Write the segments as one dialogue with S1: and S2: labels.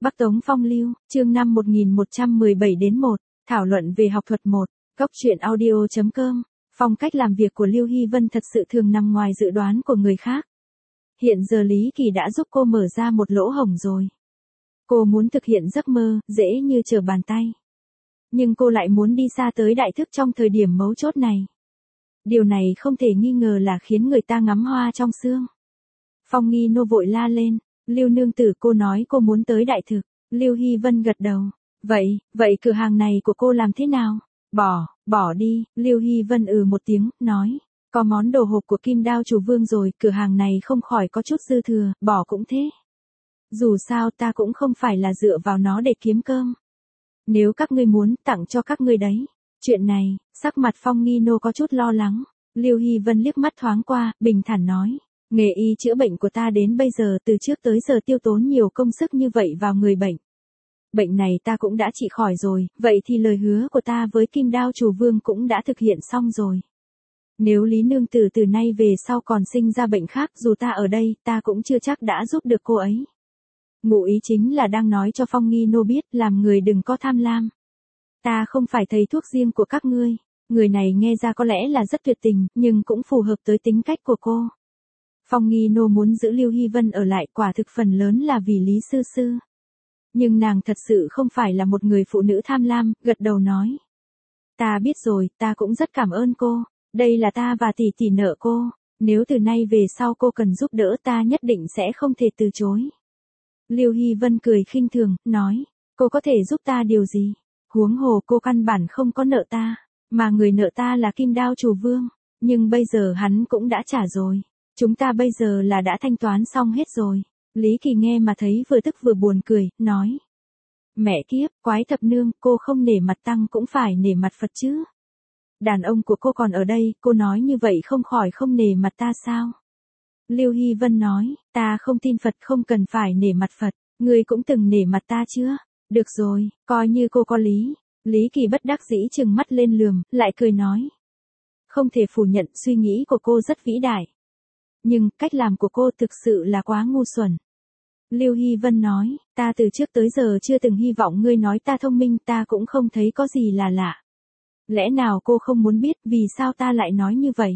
S1: Bắc Tống Phong Lưu, chương 5 1117 đến 1, thảo luận về học thuật 1, góc truyện audio.com. Phong cách làm việc của Lưu Hy Vân thật sự thường nằm ngoài dự đoán của người khác. Hiện giờ Lý Kỳ đã giúp cô mở ra một lỗ hổng rồi. Cô muốn thực hiện giấc mơ, dễ như trở bàn tay. Nhưng cô lại muốn đi xa tới đại thức trong thời điểm mấu chốt này. Điều này không thể nghi ngờ là khiến người ta ngắm hoa trong sương. Phong Nghi Nô vội la lên, Lưu nương tử, cô nói cô muốn tới đại thực. Lưu Hy Vân gật đầu. Vậy cửa hàng này của cô làm thế nào? Bỏ đi. Lưu Hy Vân một tiếng, nói. Có món đồ hộp của Kim Đao Chủ Vương rồi, cửa hàng này không khỏi có chút dư thừa, bỏ cũng thế. Dù sao ta cũng không phải là dựa vào nó để kiếm cơm. Nếu các ngươi muốn, tặng cho các ngươi đấy. Chuyện này, sắc mặt Phong Nghi Nô có chút lo lắng. Lưu Hy Vân liếc mắt thoáng qua, bình thản nói. Nghề y chữa bệnh của ta đến bây giờ từ trước tới giờ tiêu tốn nhiều công sức như vậy vào người bệnh. Bệnh này ta cũng đã trị khỏi rồi, vậy thì lời hứa của ta với Kim Đao Chủ Vương cũng đã thực hiện xong rồi. Nếu Lý nương tử từ nay về sau còn sinh ra bệnh khác, dù ta ở đây, ta cũng chưa chắc đã giúp được cô ấy. Ngụ ý chính là đang nói cho Phong Nghi Nô biết, làm người đừng có tham lam. Ta không phải thầy thuốc riêng của các ngươi. Người này nghe ra có lẽ là rất tuyệt tình, nhưng cũng phù hợp tới tính cách của cô. Phong Nghi Nô muốn giữ Lưu Hy Vân ở lại, quả thực phần lớn là vì Lý sư sư. Nhưng nàng thật sự không phải là một người phụ nữ tham lam, gật đầu nói. Ta biết rồi, ta cũng rất cảm ơn cô. Đây là ta và tỷ tỷ nợ cô. Nếu từ nay về sau cô cần giúp đỡ, ta nhất định sẽ không thể từ chối. Lưu Hy Vân cười khinh thường, nói. Cô có thể giúp ta điều gì? Huống hồ cô căn bản không có nợ ta. Mà người nợ ta là Kim Đao Chủ Vương. Nhưng bây giờ hắn cũng đã trả rồi. Chúng ta bây giờ là đã thanh toán xong hết rồi. Lý Kỳ nghe mà thấy vừa tức vừa buồn cười, nói. Mẹ kiếp, quái thập nương, cô không nể mặt tăng cũng phải nể mặt Phật chứ. Đàn ông của cô còn ở đây, cô nói như vậy không khỏi không nể mặt ta sao? Lưu Hy Vân nói, ta không tin Phật, không cần phải nể mặt Phật, ngươi cũng từng nể mặt ta chưa? Được rồi, coi như cô có lý. Lý Kỳ bất đắc dĩ trừng mắt lên lườm, lại cười nói. Không thể phủ nhận suy nghĩ của cô rất vĩ đại. Nhưng, cách làm của cô thực sự là quá ngu xuẩn. Lưu Hy Vân nói, ta từ trước tới giờ chưa từng hy vọng ngươi nói ta thông minh, ta cũng không thấy có gì là lạ. Lẽ nào cô không muốn biết vì sao ta lại nói như vậy?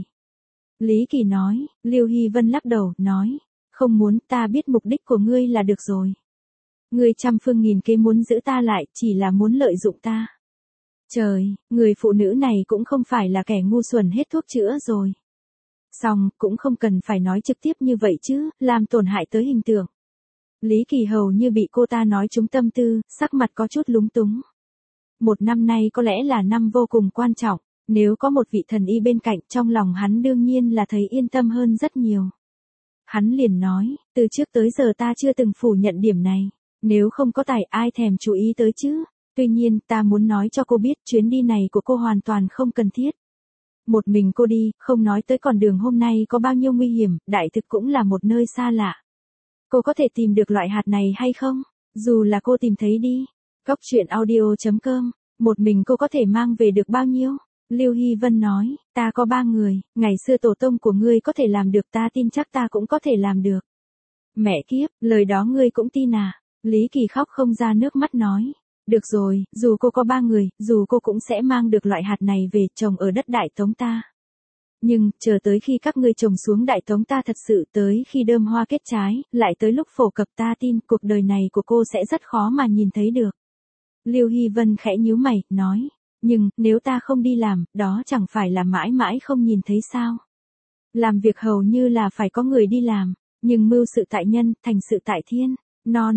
S1: Lý Kỳ nói, Lưu Hy Vân lắc đầu, nói, không muốn, ta biết mục đích của ngươi là được rồi. Ngươi trăm phương nghìn kế muốn giữ ta lại, chỉ là muốn lợi dụng ta. Trời, người phụ nữ này cũng không phải là kẻ ngu xuẩn hết thuốc chữa rồi. Xong, cũng không cần phải nói trực tiếp như vậy chứ, làm tổn hại tới hình tượng. Lý Kỳ hầu như bị cô ta nói trúng tâm tư, sắc mặt có chút lúng túng. Một năm nay có lẽ là năm vô cùng quan trọng, nếu có một vị thần y bên cạnh, trong lòng hắn đương nhiên là thấy yên tâm hơn rất nhiều. Hắn liền nói, từ trước tới giờ ta chưa từng phủ nhận điểm này, nếu không có tài ai thèm chú ý tới chứ. Tuy nhiên, ta muốn nói cho cô biết chuyến đi này của cô hoàn toàn không cần thiết. Một mình cô đi, không nói tới con đường hôm nay có bao nhiêu nguy hiểm, đại thực cũng là một nơi xa lạ. Cô có thể tìm được loại hạt này hay không? Dù là cô tìm thấy đi. Góc truyện audio.com, một mình cô có thể mang về được bao nhiêu? Lưu Hy Vân nói, ta có 3 người, ngày xưa tổ tông của ngươi có thể làm được, ta tin chắc ta cũng có thể làm được. Mẹ kiếp, lời đó ngươi cũng tin à? Lý Kỳ khóc không ra nước mắt nói. Được rồi, dù cô có 3 người, dù cô cũng sẽ mang được loại hạt này về trồng ở đất Đại Tống ta. Nhưng, chờ tới khi các ngươi trồng xuống Đại Tống ta thật sự, tới khi đơm hoa kết trái, lại tới lúc phổ cập, ta tin cuộc đời này của cô sẽ rất khó mà nhìn thấy được. Lưu Hy Vân khẽ nhíu mày, nói. Nhưng, nếu ta không đi làm, đó chẳng phải là mãi mãi không nhìn thấy sao? Làm việc hầu như là phải có người đi làm, nhưng mưu sự tại nhân, thành sự tại thiên. No,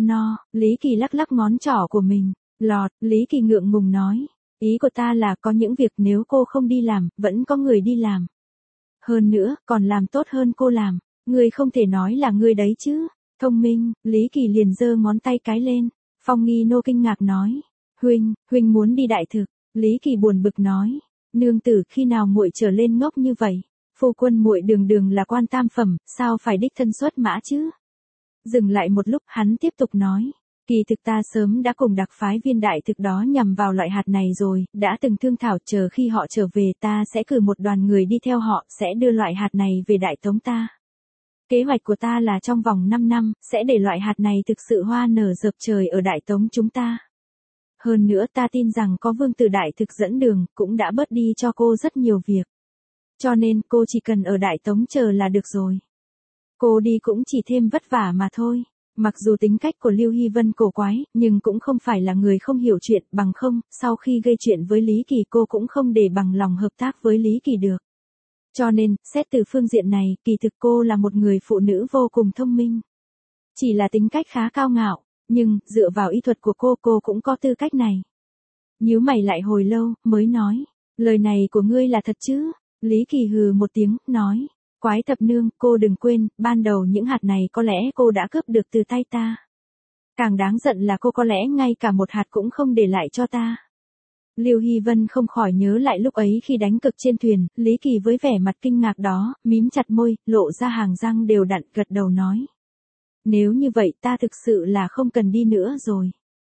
S1: Lý Kỳ lắc lắc ngón trỏ của mình. Lọt, Lý Kỳ ngượng ngùng nói. Ý của ta là có những việc nếu cô không đi làm, vẫn có người đi làm. Hơn nữa, còn làm tốt hơn cô làm. Ngươi không thể nói là ngươi đấy chứ. Thông minh, Lý Kỳ liền giơ ngón tay cái lên. Phong Nghi Nô kinh ngạc nói. Huynh muốn đi đại thực. Lý Kỳ buồn bực nói. Nương tử, khi nào muội trở lên ngốc như vậy? Phu quân muội đường đường là quan tam phẩm, sao phải đích thân xuất mã chứ? Dừng lại một lúc, hắn tiếp tục nói. Kỳ thực ta sớm đã cùng đặc phái viên đại thực đó nhằm vào loại hạt này rồi, đã từng thương thảo, chờ khi họ trở về ta sẽ cử một đoàn người đi theo họ, sẽ đưa loại hạt này về Đại Tống ta. Kế hoạch của ta là trong vòng 5 năm, sẽ để loại hạt này thực sự hoa nở rợp trời ở Đại Tống chúng ta. Hơn nữa ta tin rằng có Vương Tử Đại Thực dẫn đường, cũng đã bớt đi cho cô rất nhiều việc. Cho nên cô chỉ cần ở Đại Tống chờ là được rồi. Cô đi cũng chỉ thêm vất vả mà thôi. Mặc dù tính cách của Lưu Hy Vân cổ quái, nhưng cũng không phải là người không hiểu chuyện, bằng không, sau khi gây chuyện với Lý Kỳ cô cũng không để bằng lòng hợp tác với Lý Kỳ được. Cho nên, xét từ phương diện này, kỳ thực cô là một người phụ nữ vô cùng thông minh. Chỉ là tính cách khá cao ngạo, nhưng, dựa vào ý thuật của cô cũng có tư cách này. Nhíu mày lại hồi lâu, mới nói, lời này của ngươi là thật chứ? Lý Kỳ hừ một tiếng, nói, Quái Thập Nương, cô đừng quên, ban đầu những hạt này có lẽ cô đã cướp được từ tay ta. Càng đáng giận là cô có lẽ ngay cả một hạt cũng không để lại cho ta. Lưu Hy Vân không khỏi nhớ lại lúc ấy khi đánh cực trên thuyền, Lý Kỳ với vẻ mặt kinh ngạc đó, mím chặt môi, lộ ra hàng răng đều đặn, gật đầu nói. Nếu như vậy ta thực sự là không cần đi nữa rồi.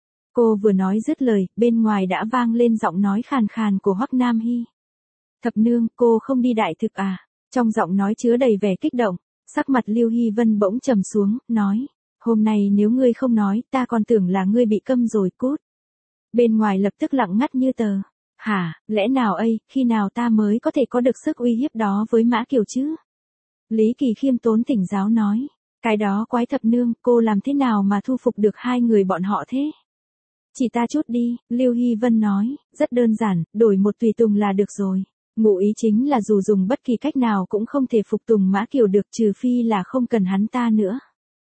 S1: Cô vừa nói dứt lời, bên ngoài đã vang lên giọng nói khàn khàn của Hoắc Nam Hy. Thập Nương, cô không đi Đại Thực à? Trong giọng nói chứa đầy vẻ kích động, sắc mặt Lưu Hy Vân bỗng trầm xuống, nói, hôm nay nếu ngươi không nói, ta còn tưởng là ngươi bị câm rồi, cút. Bên ngoài lập tức lặng ngắt như tờ. Hả, lẽ nào khi nào ta mới có thể có được sức uy hiếp đó với Mã Kiều chứ? Lý Kỳ khiêm tốn thỉnh giáo nói, cái đó Quái Thập Nương, cô làm thế nào mà thu phục được hai người bọn họ thế? Chỉ ta chút đi, Lưu Hy Vân nói, rất đơn giản, đổi một tùy tùng là được rồi. Ngụ ý chính là dù dùng bất kỳ cách nào cũng không thể phục tùng Mã Kiều được, trừ phi là không cần hắn ta nữa.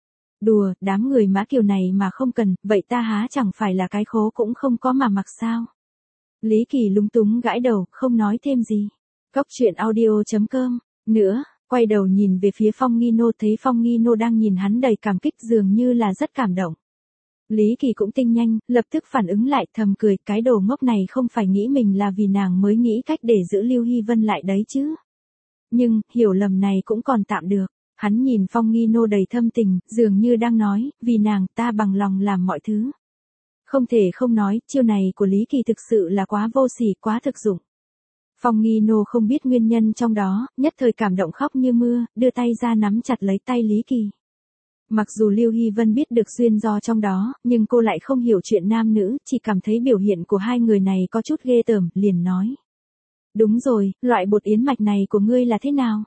S1: Đùa, đám người Mã Kiều này mà không cần, vậy ta há chẳng phải là cái khố cũng không có mà mặc sao? Lý Kỳ lúng túng gãi đầu, không nói thêm gì. Cóc truyện audio.com. Nữa, quay đầu nhìn về phía Phong Nghi Nô, thấy Phong Nghi Nô đang nhìn hắn đầy cảm kích, dường như là rất cảm động. Lý Kỳ cũng tinh nhanh, lập tức phản ứng lại, thầm cười, cái đồ ngốc này không phải nghĩ mình là vì nàng mới nghĩ cách để giữ Lưu Hy Vân lại đấy chứ. Nhưng, hiểu lầm này cũng còn tạm được. Hắn nhìn Phong Nghi Nô đầy thâm tình, dường như đang nói, vì nàng ta bằng lòng làm mọi thứ. Không thể không nói, chiêu này của Lý Kỳ thực sự là quá vô sỉ, quá thực dụng. Phong Nghi Nô không biết nguyên nhân trong đó, nhất thời cảm động khóc như mưa, đưa tay ra nắm chặt lấy tay Lý Kỳ. Mặc dù Lưu Hy Vân biết được duyên do trong đó, nhưng cô lại không hiểu chuyện nam nữ, chỉ cảm thấy biểu hiện của hai người này có chút ghê tởm, liền nói. Đúng rồi, loại bột yến mạch này của ngươi là thế nào?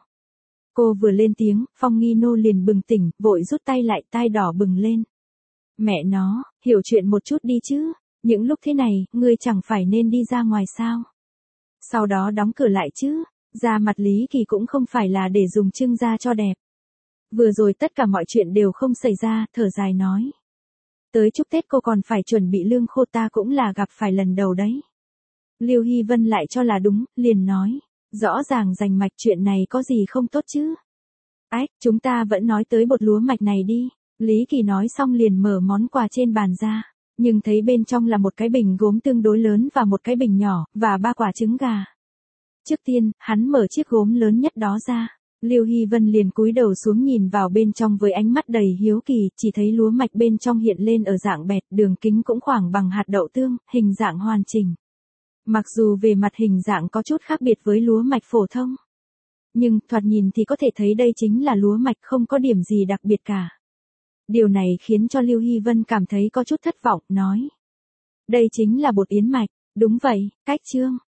S1: Cô vừa lên tiếng, Phong Nghi Nô liền bừng tỉnh, vội rút tay lại, tai đỏ bừng lên. Mẹ nó, hiểu chuyện một chút đi chứ, những lúc thế này, ngươi chẳng phải nên đi ra ngoài sao? Sau đó đóng cửa lại chứ, da mặt Lý Kỳ cũng không phải là để dùng trưng ra cho đẹp. Vừa rồi tất cả mọi chuyện đều không xảy ra, thở dài nói. Tới chúc Tết cô còn phải chuẩn bị lương khô, ta cũng là gặp phải lần đầu đấy. Lưu Hy Vân lại cho là đúng, liền nói. Rõ ràng rành mạch, chuyện này có gì không tốt chứ? Ách, chúng ta vẫn nói tới bột lúa mạch này đi. Lý Kỳ nói xong liền mở món quà trên bàn ra. Nhưng thấy bên trong là một cái bình gốm tương đối lớn và một cái bình nhỏ, và 3 quả trứng gà. Trước tiên, hắn mở chiếc gốm lớn nhất đó ra. Lưu Hy Vân liền cúi đầu xuống nhìn vào bên trong với ánh mắt đầy hiếu kỳ, chỉ thấy lúa mạch bên trong hiện lên ở dạng bẹt, đường kính cũng khoảng bằng hạt đậu tương, hình dạng hoàn chỉnh. Mặc dù về mặt hình dạng có chút khác biệt với lúa mạch phổ thông, nhưng thoạt nhìn thì có thể thấy đây chính là lúa mạch, không có điểm gì đặc biệt cả. Điều này khiến cho Lưu Hy Vân cảm thấy có chút thất vọng, nói. Đây chính là bột yến mạch, đúng vậy, cách chương.